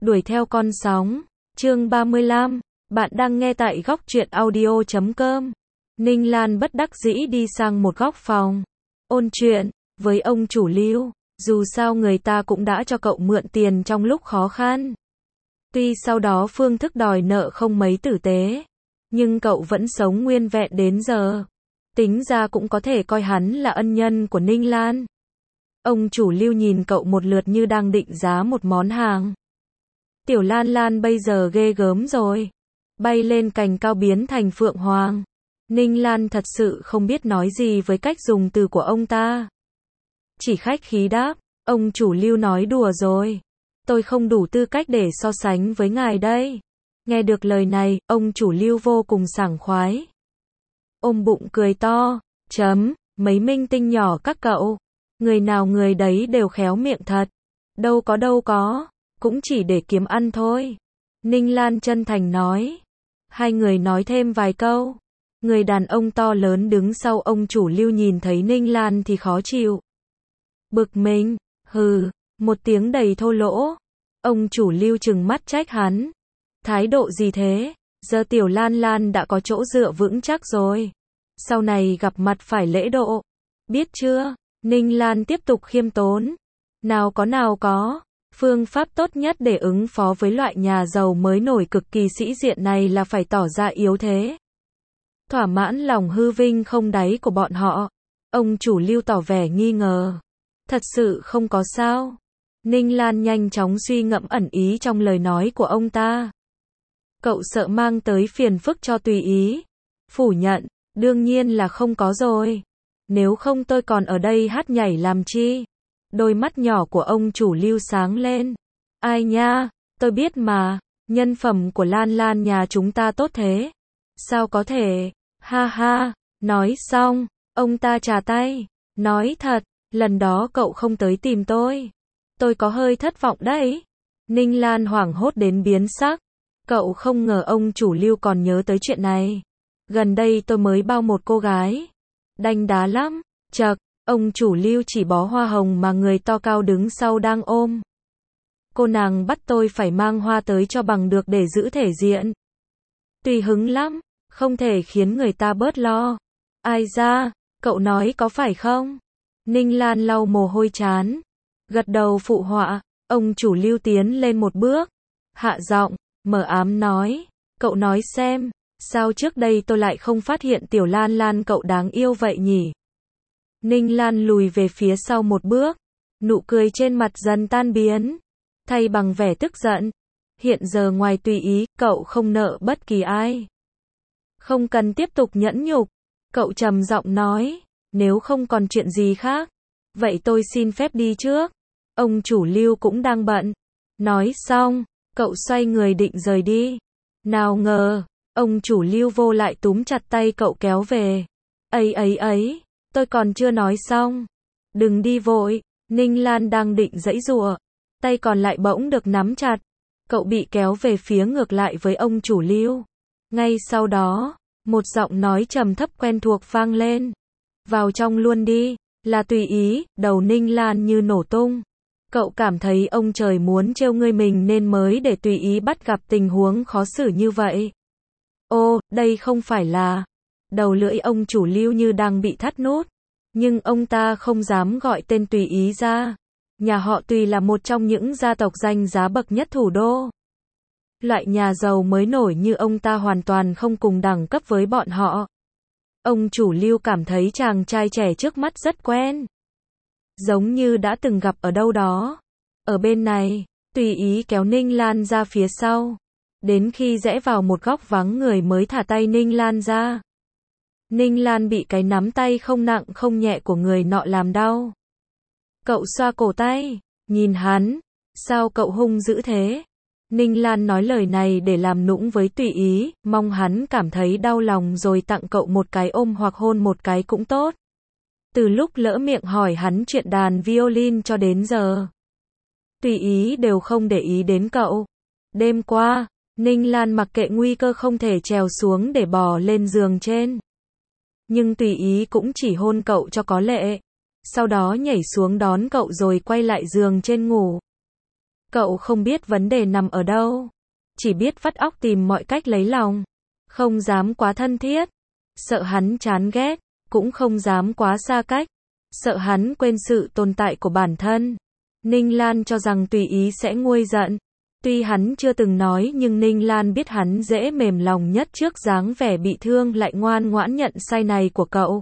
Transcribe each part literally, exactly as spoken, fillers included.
Đuổi theo con sóng. Chương ba mươi lăm. Bạn đang nghe tại góc truyện audio chấm com. Ninh Lan bất đắc dĩ đi sang một góc phòng. Ôn chuyện với ông chủ Lưu. Dù sao người ta cũng đã cho cậu mượn tiền trong lúc khó khăn. Tuy sau đó phương thức đòi nợ không mấy tử tế, nhưng cậu vẫn sống nguyên vẹn đến giờ. Tính ra cũng có thể coi hắn là ân nhân của Ninh Lan. Ông chủ Lưu nhìn cậu một lượt như đang định giá một món hàng. Tiểu Lan Lan bây giờ ghê gớm rồi. Bay lên cành cao biến thành phượng hoàng. Ninh Lan thật sự không biết nói gì với cách dùng từ của ông ta. Chỉ khách khí đáp, ông chủ Lưu nói đùa rồi. Tôi không đủ tư cách để so sánh với ngài đây. Nghe được lời này, ông chủ Lưu vô cùng sảng khoái. Ôm bụng cười to, chấm, mấy minh tinh nhỏ các cậu. Người nào người đấy đều khéo miệng thật. Đâu có đâu có, cũng chỉ để kiếm ăn thôi. Ninh Lan chân thành nói. Hai người nói thêm vài câu. Người đàn ông to lớn đứng sau ông chủ Lưu nhìn thấy Ninh Lan thì khó chịu. Bực mình, hừ, một tiếng đầy thô lỗ. Ông chủ Lưu trừng mắt trách hắn. Thái độ gì thế? Giờ tiểu Lan Lan đã có chỗ dựa vững chắc rồi. Sau này gặp mặt phải lễ độ. Biết chưa? Ninh Lan tiếp tục khiêm tốn. Nào có nào có. Phương pháp tốt nhất để ứng phó với loại nhà giàu mới nổi cực kỳ sĩ diện này là phải tỏ ra yếu thế. Thỏa mãn lòng hư vinh không đáy của bọn họ. Ông chủ Lưu tỏ vẻ nghi ngờ. Thật sự không có sao. Ninh Lan nhanh chóng suy ngẫm ẩn ý trong lời nói của ông ta. Cậu sợ mang tới phiền phức cho Tùy Ý. Phủ nhận, đương nhiên là không có rồi. Nếu không tôi còn ở đây hát nhảy làm chi? Đôi mắt nhỏ của ông chủ Lưu sáng lên. Ai nha, tôi biết mà, nhân phẩm của Lan Lan nhà chúng ta tốt thế. Sao có thể? Ha ha, nói xong, ông ta chà tay. Nói thật, lần đó cậu không tới tìm tôi. Tôi có hơi thất vọng đấy. Ninh Lan hoảng hốt đến biến sắc. Cậu không ngờ ông chủ Lưu còn nhớ tới chuyện này. Gần đây tôi mới bao một cô gái. Đanh đá lắm. Chậc, ông chủ Lưu chỉ bó hoa hồng mà người to cao đứng sau đang ôm. Cô nàng bắt tôi phải mang hoa tới cho bằng được để giữ thể diện. Tùy hứng lắm, không thể khiến người ta bớt lo. Ai ra, cậu nói có phải không? Ninh Lan lau mồ hôi trán. Gật đầu phụ họa, ông chủ Lưu tiến lên một bước. Hạ giọng, mờ ám nói, cậu nói xem, sao trước đây tôi lại không phát hiện tiểu Lan Lan cậu đáng yêu vậy nhỉ? Ninh Lan lùi về phía sau một bước, nụ cười trên mặt dần tan biến, thay bằng vẻ tức giận. Hiện giờ ngoài Tùy Ý, cậu không nợ bất kỳ ai. Không cần tiếp tục nhẫn nhục, cậu trầm giọng nói, nếu không còn chuyện gì khác, vậy tôi xin phép đi trước. Ông chủ Lưu cũng đang bận. Nói xong, cậu xoay người định rời đi. Nào ngờ, ông chủ Lưu vô lại túm chặt tay cậu kéo về. Ấy ấy ấy, tôi còn chưa nói xong. Đừng đi vội. Ninh Lan đang định giãy giụa, tay còn lại bỗng được nắm chặt. Cậu bị kéo về phía ngược lại với ông chủ Lưu. Ngay sau đó, một giọng nói trầm thấp quen thuộc vang lên. Vào trong luôn đi. Là Tùy Ý. Đầu Ninh Lan như nổ tung. Cậu cảm thấy ông trời muốn trêu ngươi mình nên mới để Tùy Ý bắt gặp tình huống khó xử như vậy. Ô, đây không phải là... Đầu lưỡi ông chủ Lưu như đang bị thắt nút. Nhưng ông ta không dám gọi tên Tùy Ý ra. Nhà họ Tùy là một trong những gia tộc danh giá bậc nhất thủ đô. Loại nhà giàu mới nổi như ông ta hoàn toàn không cùng đẳng cấp với bọn họ. Ông chủ Lưu cảm thấy chàng trai trẻ trước mắt rất quen. Giống như đã từng gặp ở đâu đó. Ở bên này, Tùy Ý kéo Ninh Lan ra phía sau. Đến khi rẽ vào một góc vắng người mới thả tay Ninh Lan ra. Ninh Lan bị cái nắm tay không nặng không nhẹ của người nọ làm đau. Cậu xoa cổ tay, nhìn hắn. Sao cậu hung dữ thế? Ninh Lan nói lời này để làm nũng với Tùy Ý, mong hắn cảm thấy đau lòng rồi tặng cậu một cái ôm hoặc hôn một cái cũng tốt. Từ lúc lỡ miệng hỏi hắn chuyện đàn violin cho đến giờ, Tùy Ý đều không để ý đến cậu. Đêm qua, Ninh Lan mặc kệ nguy cơ không thể trèo xuống để bò lên giường trên. Nhưng Tùy Ý cũng chỉ hôn cậu cho có lệ. Sau đó nhảy xuống đón cậu rồi quay lại giường trên ngủ. Cậu không biết vấn đề nằm ở đâu. Chỉ biết vắt óc tìm mọi cách lấy lòng. Không dám quá thân thiết. Sợ hắn chán ghét. Cũng không dám quá xa cách. Sợ hắn quên sự tồn tại của bản thân. Ninh Lan cho rằng Tùy Ý sẽ nguôi giận. Tuy hắn chưa từng nói nhưng Ninh Lan biết hắn dễ mềm lòng nhất trước dáng vẻ bị thương lại ngoan ngoãn nhận sai này của cậu.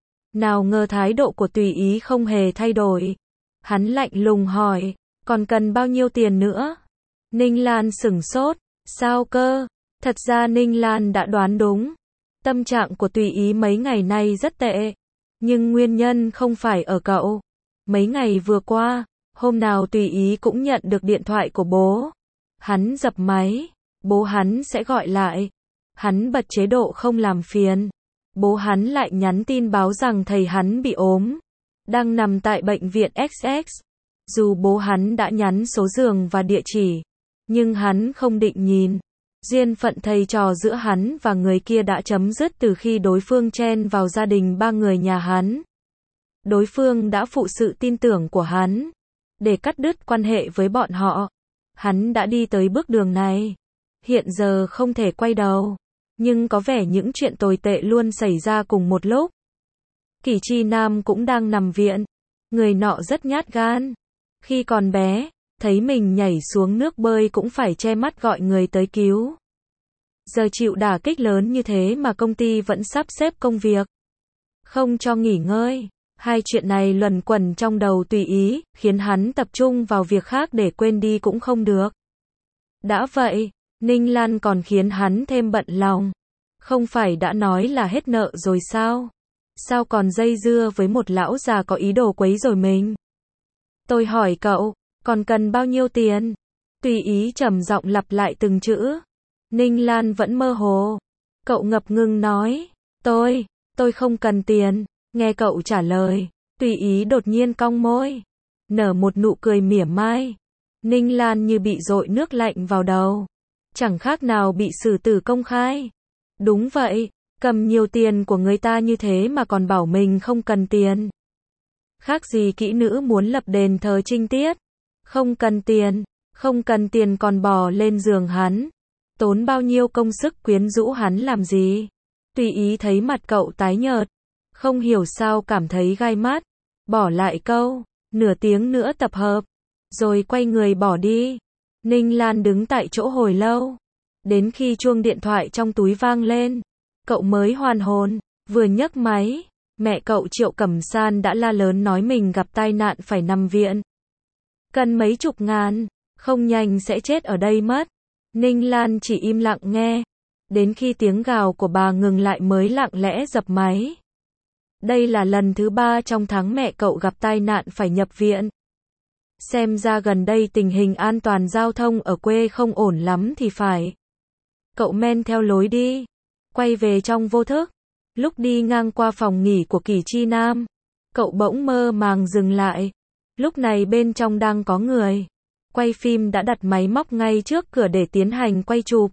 Nào ngờ thái độ của Tùy Ý không hề thay đổi. Hắn lạnh lùng hỏi, còn cần bao nhiêu tiền nữa? Ninh Lan sửng sốt, sao cơ? Thật ra Ninh Lan đã đoán đúng. Tâm trạng của Tùy Ý mấy ngày nay rất tệ. Nhưng nguyên nhân không phải ở cậu. Mấy ngày vừa qua, hôm nào Tùy Ý cũng nhận được điện thoại của bố. Hắn dập máy, bố hắn sẽ gọi lại. Hắn bật chế độ không làm phiền. Bố hắn lại nhắn tin báo rằng thầy hắn bị ốm, đang nằm tại bệnh viện ích ích. Dù bố hắn đã nhắn số giường và địa chỉ, nhưng hắn không định nhìn. Duyên phận thầy trò giữa hắn và người kia đã chấm dứt từ khi đối phương chen vào gia đình ba người nhà hắn. Đối phương đã phụ sự tin tưởng của hắn. Để cắt đứt quan hệ với bọn họ, hắn đã đi tới bước đường này. Hiện giờ không thể quay đầu. Nhưng có vẻ những chuyện tồi tệ luôn xảy ra cùng một lúc. Kỷ Chi Nam cũng đang nằm viện. Người nọ rất nhát gan. Khi còn bé, thấy mình nhảy xuống nước bơi cũng phải che mắt gọi người tới cứu. Giờ chịu đả kích lớn như thế mà công ty vẫn sắp xếp công việc, không cho nghỉ ngơi. Hai chuyện này luẩn quẩn trong đầu Tùy Ý, khiến hắn tập trung vào việc khác để quên đi cũng không được. Đã vậy, Ninh Lan còn khiến hắn thêm bận lòng. Không phải đã nói là hết nợ rồi sao? Sao còn dây dưa với một lão già có ý đồ quấy rối mình? Tôi hỏi cậu, còn cần bao nhiêu tiền? Tùy Ý trầm giọng lặp lại từng chữ. Ninh Lan vẫn mơ hồ. Cậu ngập ngừng nói, tôi, tôi không cần tiền. Nghe cậu trả lời, Tùy Ý đột nhiên cong môi, nở một nụ cười mỉa mai. Ninh Lan như bị dội nước lạnh vào đầu. Chẳng khác nào bị xử tử công khai. Đúng vậy, cầm nhiều tiền của người ta như thế mà còn bảo mình không cần tiền. Khác gì kỹ nữ muốn lập đền thờ trinh tiết. Không cần tiền, không cần tiền còn bò lên giường hắn. Tốn bao nhiêu công sức quyến rũ hắn làm gì? Tùy Ý thấy mặt cậu tái nhợt. Không hiểu sao cảm thấy gai mắt. Bỏ lại câu, nửa tiếng nữa tập hợp. Rồi quay người bỏ đi. Ninh Lan đứng tại chỗ hồi lâu. Đến khi chuông điện thoại trong túi vang lên, cậu mới hoàn hồn. Vừa nhấc máy, mẹ cậu Triệu Cẩm San đã la lớn nói mình gặp tai nạn phải nằm viện. Cần mấy chục ngàn, không nhanh sẽ chết ở đây mất. Ninh Lan chỉ im lặng nghe. Đến khi tiếng gào của bà ngừng lại mới lặng lẽ dập máy. Đây là lần thứ ba trong tháng mẹ cậu gặp tai nạn phải nhập viện. Xem ra gần đây tình hình an toàn giao thông ở quê không ổn lắm thì phải. Cậu men theo lối đi, quay về trong vô thức. Lúc đi ngang qua phòng nghỉ của Kỷ Chi Nam, cậu bỗng mơ màng dừng lại. Lúc này bên trong đang có người. Quay phim đã đặt máy móc ngay trước cửa để tiến hành quay chụp.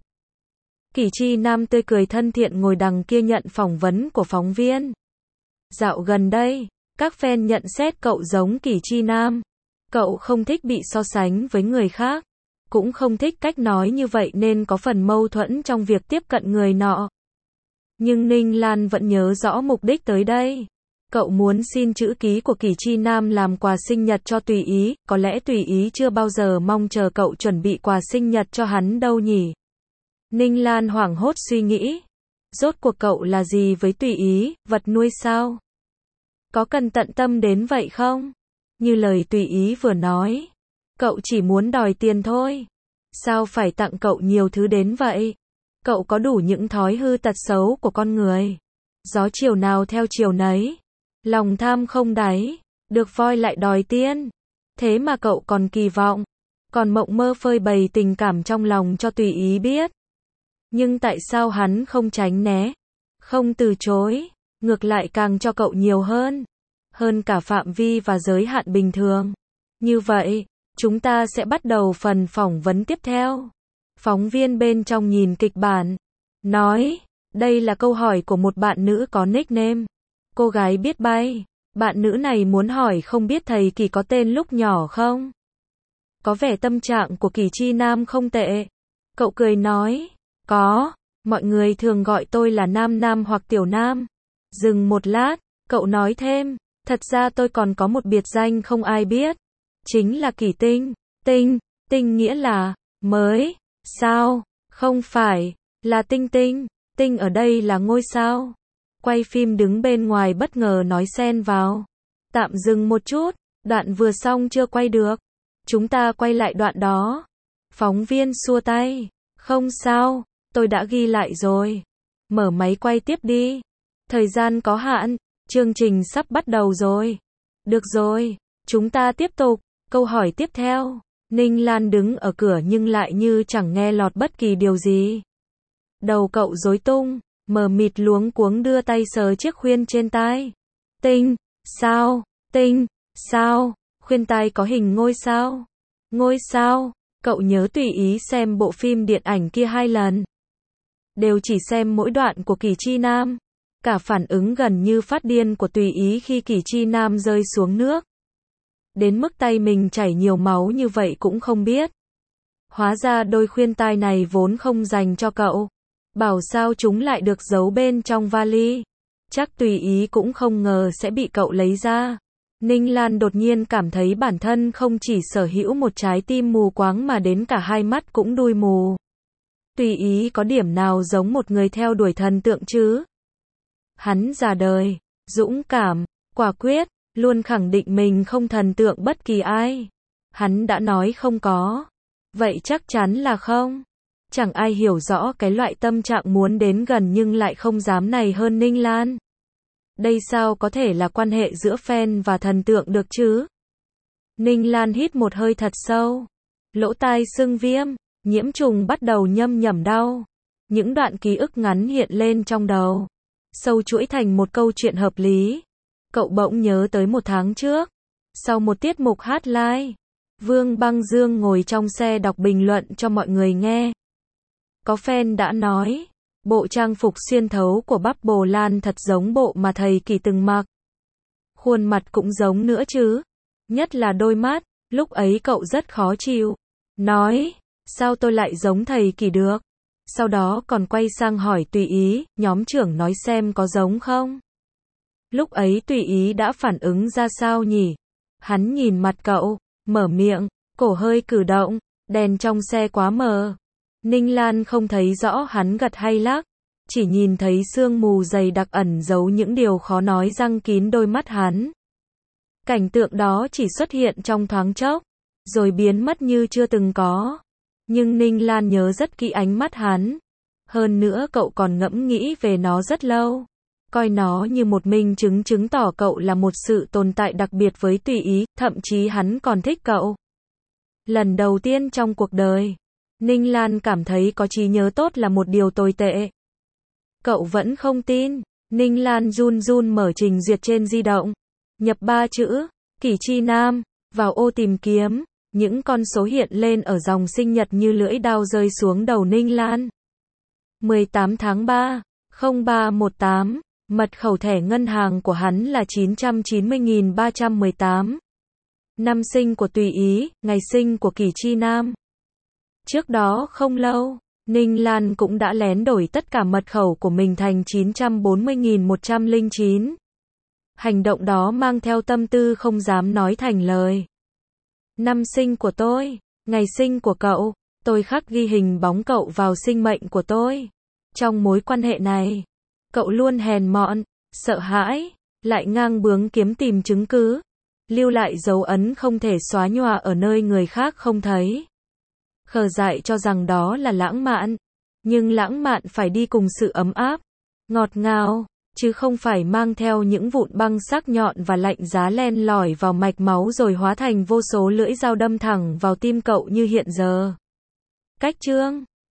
Kỷ Chi Nam tươi cười thân thiện ngồi đằng kia nhận phỏng vấn của phóng viên. Dạo gần đây, các fan nhận xét cậu giống Kỷ Chi Nam. Cậu không thích bị so sánh với người khác, cũng không thích cách nói như vậy nên có phần mâu thuẫn trong việc tiếp cận người nọ. Nhưng Ninh Lan vẫn nhớ rõ mục đích tới đây. Cậu muốn xin chữ ký của Kỷ Chi Nam làm quà sinh nhật cho Tùy Ý, có lẽ Tùy Ý chưa bao giờ mong chờ cậu chuẩn bị quà sinh nhật cho hắn đâu nhỉ. Ninh Lan hoảng hốt suy nghĩ. Rốt cuộc cậu là gì với Tùy Ý, vật nuôi sao? Có cần tận tâm đến vậy không? Như lời Tùy Ý vừa nói, cậu chỉ muốn đòi tiền thôi. Sao phải tặng cậu nhiều thứ đến vậy? Cậu có đủ những thói hư tật xấu của con người. Gió chiều nào theo chiều nấy. Lòng tham không đáy, được voi lại đòi tiên. Thế mà cậu còn kỳ vọng, còn mộng mơ phơi bày tình cảm trong lòng cho Tùy Ý biết. Nhưng tại sao hắn không tránh né, không từ chối, ngược lại càng cho cậu nhiều hơn, hơn cả phạm vi và giới hạn bình thường. Như vậy, chúng ta sẽ bắt đầu phần phỏng vấn tiếp theo. Phóng viên bên trong nhìn kịch bản, nói, đây là câu hỏi của một bạn nữ có nickname, cô gái biết bay. Bạn nữ này muốn hỏi không biết thầy Kỷ có tên lúc nhỏ không? Có vẻ tâm trạng của Kỳ Chi Nam không tệ. Cậu cười nói, có, mọi người thường gọi tôi là Nam Nam hoặc Tiểu Nam. Dừng một lát, cậu nói thêm, thật ra tôi còn có một biệt danh không ai biết. Chính là Kỳ Tinh. Tinh, tinh nghĩa là, mới, sao, không phải, là tinh tinh, tinh ở đây là ngôi sao. Quay phim đứng bên ngoài bất ngờ nói xen vào. Tạm dừng một chút, đoạn vừa xong chưa quay được. Chúng ta quay lại đoạn đó. Phóng viên xua tay, không sao, tôi đã ghi lại rồi. Mở máy quay tiếp đi. Thời gian có hạn, chương trình sắp bắt đầu rồi. Được rồi, chúng ta tiếp tục. Câu hỏi tiếp theo. Ninh Lan đứng ở cửa nhưng lại như chẳng nghe lọt bất kỳ điều gì. Đầu cậu rối tung, mờ mịt luống cuống đưa tay sờ chiếc khuyên trên tai. Tinh, sao, tinh, sao, khuyên tai có hình ngôi sao. Ngôi sao, cậu nhớ tùy ý xem bộ phim điện ảnh kia hai lần. Đều chỉ xem mỗi đoạn của Kỳ Chi Nam. Cả phản ứng gần như phát điên của tùy ý khi Kỳ Chi Nam rơi xuống nước. Đến mức tay mình chảy nhiều máu như vậy cũng không biết. Hóa ra đôi khuyên tai này vốn không dành cho cậu. Bảo sao chúng lại được giấu bên trong vali. Chắc tùy ý cũng không ngờ sẽ bị cậu lấy ra. Ninh Lan đột nhiên cảm thấy bản thân không chỉ sở hữu một trái tim mù quáng mà đến cả hai mắt cũng đui mù. Tùy ý có điểm nào giống một người theo đuổi thần tượng chứ? Hắn già đời, dũng cảm, quả quyết, luôn khẳng định mình không thần tượng bất kỳ ai. Hắn đã nói không có. Vậy chắc chắn là không. Chẳng ai hiểu rõ cái loại tâm trạng muốn đến gần nhưng lại không dám này hơn Ninh Lan. Đây sao có thể là quan hệ giữa fan và thần tượng được chứ? Ninh Lan hít một hơi thật sâu. Lỗ tai sưng viêm, nhiễm trùng bắt đầu nhâm nhẩm đau. Những đoạn ký ức ngắn hiện lên trong đầu. Sâu chuỗi thành một câu chuyện hợp lý. Cậu bỗng nhớ tới một tháng trước. Sau một tiết mục hát live, Vương Băng Dương ngồi trong xe đọc bình luận cho mọi người nghe. Có fan đã nói, bộ trang phục xuyên thấu của Bắp Bồ Lan thật giống bộ mà thầy Kỳ từng mặc. Khuôn mặt cũng giống nữa chứ. Nhất là đôi mắt, lúc ấy cậu rất khó chịu. Nói, sao tôi lại giống thầy Kỳ được? Sau đó còn quay sang hỏi tùy ý, nhóm trưởng nói xem có giống không? Lúc ấy tùy ý đã phản ứng ra sao nhỉ? Hắn nhìn mặt cậu, mở miệng, cổ hơi cử động, đèn trong xe quá mờ. Ninh Lan không thấy rõ hắn gật hay lắc, chỉ nhìn thấy sương mù dày đặc ẩn giấu những điều khó nói răng kín đôi mắt hắn. Cảnh tượng đó chỉ xuất hiện trong thoáng chốc, rồi biến mất như chưa từng có. Nhưng Ninh Lan nhớ rất kỹ ánh mắt hắn. Hơn nữa cậu còn ngẫm nghĩ về nó rất lâu. Coi nó như một minh chứng chứng tỏ cậu là một sự tồn tại đặc biệt với tùy ý, thậm chí hắn còn thích cậu. Lần đầu tiên trong cuộc đời, Ninh Lan cảm thấy có trí nhớ tốt là một điều tồi tệ. Cậu vẫn không tin. Ninh Lan run run mở trình duyệt trên di động. Nhập ba chữ, Kỳ Chi Nam, vào ô tìm kiếm. Những con số hiện lên ở dòng sinh nhật như lưỡi dao rơi xuống đầu Ninh Lan. mười tám tháng ba, không ba một tám, mật khẩu thẻ ngân hàng của hắn là chín trăm chín mươi nghìn ba trăm mười tám. Năm sinh của tùy ý, ngày sinh của Kỳ Chi Nam. Trước đó không lâu, Ninh Lan cũng đã lén đổi tất cả mật khẩu của mình thành chín trăm bốn mươi nghìn một trăm lẻ chín. Hành động đó mang theo tâm tư không dám nói thành lời. Năm sinh của tôi, ngày sinh của cậu, tôi khắc ghi hình bóng cậu vào sinh mệnh của tôi. Trong mối quan hệ này, cậu luôn hèn mọn, sợ hãi, lại ngang bướng kiếm tìm chứng cứ, lưu lại dấu ấn không thể xóa nhòa ở nơi người khác không thấy. Khờ dại cho rằng đó là lãng mạn, nhưng lãng mạn phải đi cùng sự ấm áp, ngọt ngào, chứ không phải mang theo những vụn băng sắc nhọn và lạnh giá len lỏi vào mạch máu rồi hóa thành vô số lưỡi dao đâm thẳng vào tim cậu như hiện giờ. Cách chương